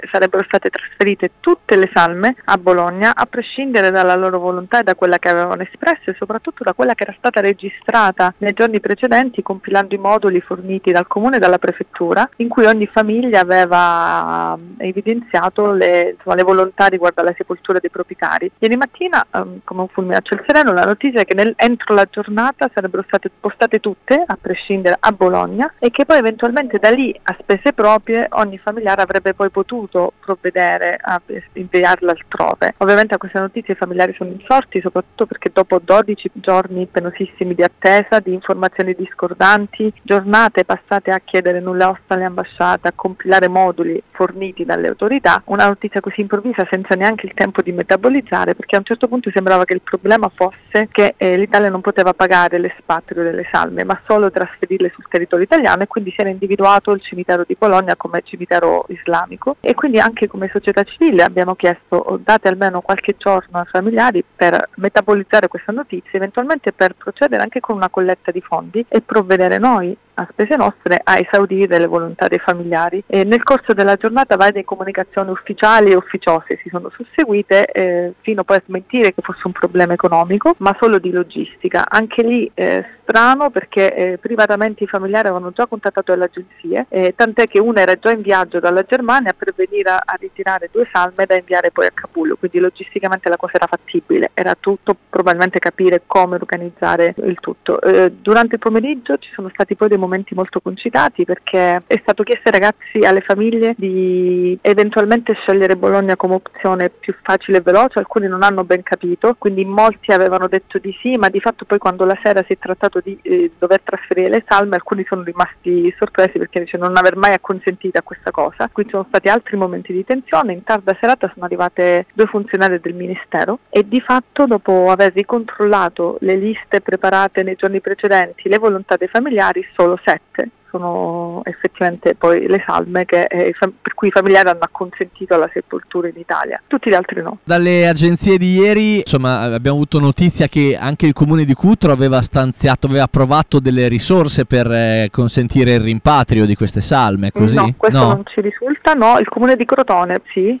sarebbero state trasferite tutte le salme a Bologna, a prescindere dalla loro volontà e da quella che avevano espresso e soprattutto da quella che era stata registrata nei giorni precedenti, compilando i moduli forniti dal comune e dalla prefettura, in cui ogni famiglia aveva evidenziato le volontà riguardo alla sepoltura dei propri cari. Ieri mattina, come un fulmine a ciel sereno, la notizia è che entro la giornata sarebbero state spostate tutte, a prescindere, a Bologna, e che poi eventualmente da lì a spese proprie ogni familiare avrebbe poi potuto provvedere a inviarla altrove. Ovviamente a queste notizie i familiari sono insorti, soprattutto perché dopo 12 giorni penosissimi di attesa, di informazioni discordanti, giornate passate a chiedere nulla osta alle ambasciate, a compilare moduli forniti dalle autorità, una notizia così improvvisa senza neanche il tempo di metabolizzare, perché a un certo punto sembrava che il problema fosse che l'Italia non poteva pagare l'espatrio delle salme, ma solo trasferirle sul territorio italiano, e quindi si era individuato il cimitero di Bologna come cimitero islamico, e quindi anche come società civile abbiamo chiesto date almeno qualche giorno ai familiari per metabolizzare questa notizia, eventualmente per procedere anche con una colletta di fondi e provvedere noi a spese nostre a esaudire le volontà dei familiari. E nel corso della giornata varie comunicazioni ufficiali e ufficiose si sono susseguite fino poi a smentire che fosse un problema economico, ma solo di logistica. Anche lì strano, perché privatamente i familiari avevano già contattato le agenzie, tant'è che una era già in viaggio dalla Germania per venire a ritirare 2 salme da inviare poi a Kabul, quindi logisticamente la cosa era fattibile, era tutto probabilmente capire come organizzare il tutto. Durante il pomeriggio ci sono stati poi dei momenti molto concitati, perché è stato chiesto ai ragazzi, alle famiglie, di eventualmente scegliere Bologna come opzione più facile e veloce. Alcuni non hanno ben capito, quindi molti avevano detto di sì, ma di fatto poi quando la sera si è trattato di dover trasferire le salme, alcuni sono rimasti sorpresi perché dice non aver mai acconsentito a questa cosa. Quindi sono stati altri momenti di tensione. In tarda serata sono arrivate 2 funzionari del ministero e di fatto, dopo aver ricontrollato le liste preparate nei giorni precedenti, le volontà dei familiari, solo 7 sono effettivamente poi le salme per cui i familiari hanno acconsentito alla sepoltura in Italia, tutti gli altri no. Dalle agenzie di ieri, insomma, abbiamo avuto notizia che anche il comune di Cutro aveva approvato delle risorse per consentire il rimpatrio di queste salme, così? No, questo non ci risulta, no. Il comune di Crotone sì,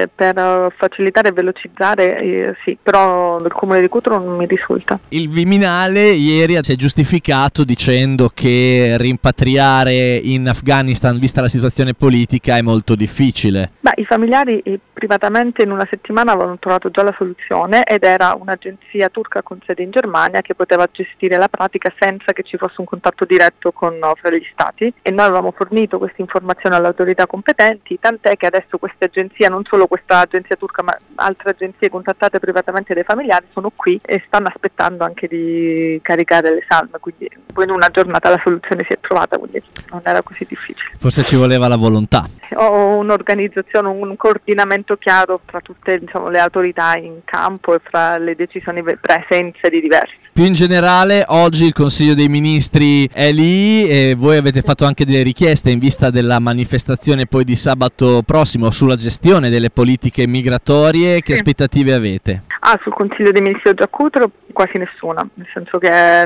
per facilitare e velocizzare sì, però il comune di Cutro non mi risulta. Il Viminale ieri si è giustificato dicendo che rimpatriare in Afghanistan, vista la situazione politica, è molto difficile. I familiari privatamente in una settimana avevano trovato già la soluzione, ed era un'agenzia turca con sede in Germania che poteva gestire la pratica senza che ci fosse un contatto diretto fra gli stati, e noi avevamo fornito questa informazione alle autorità competenti, tant'è che adesso queste agenzie, non solo questa agenzia turca ma altre agenzie contattate privatamente dai familiari, sono qui e stanno aspettando anche di caricare le salme, quindi poi in una giornata la soluzione si è trovata, quindi non era così difficile. Forse ci voleva la volontà. O un'organizzazione, un coordinamento chiaro tra tutte le autorità in campo e fra le decisioni presenze di diverse. Più in generale, oggi il Consiglio dei Ministri è lì e voi avete fatto anche delle richieste in vista della manifestazione poi di sabato prossimo sulla gestione delle politiche migratorie. Che aspettative avete? Sul Consiglio dei Ministri già Cutro quasi nessuna, nel senso che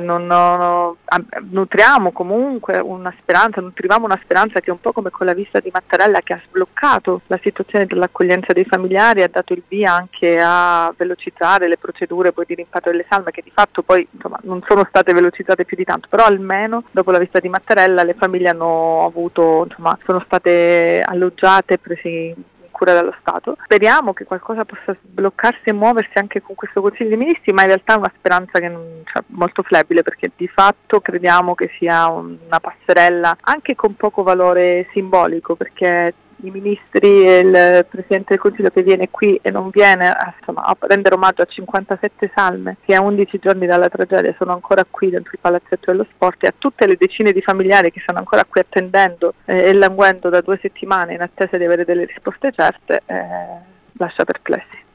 nutriamo comunque nutrivamo una speranza che, un po' come con la visita di Mattarella, che ha sbloccato la situazione dell'accoglienza dei familiari, ha dato il via anche a velocizzare le procedure poi di rimpatrio delle salme, che di fatto poi non sono state velocizzate più di tanto, però almeno dopo la visita di Mattarella le famiglie hanno avuto, sono state alloggiate, prese cura dallo Stato. Speriamo che qualcosa possa sbloccarsi e muoversi anche con questo Consiglio dei Ministri, ma in realtà è una speranza che molto flebile, perché di fatto crediamo che sia una passerella anche con poco valore simbolico, perché i ministri e il Presidente del Consiglio che viene qui e non viene a rendere omaggio a 57 salme che a 11 giorni dalla tragedia sono ancora qui dentro il palazzetto dello sport, e a tutte le decine di familiari che stanno ancora qui attendendo e languendo da 2 settimane in attesa di avere delle risposte certe, lascia perplessi.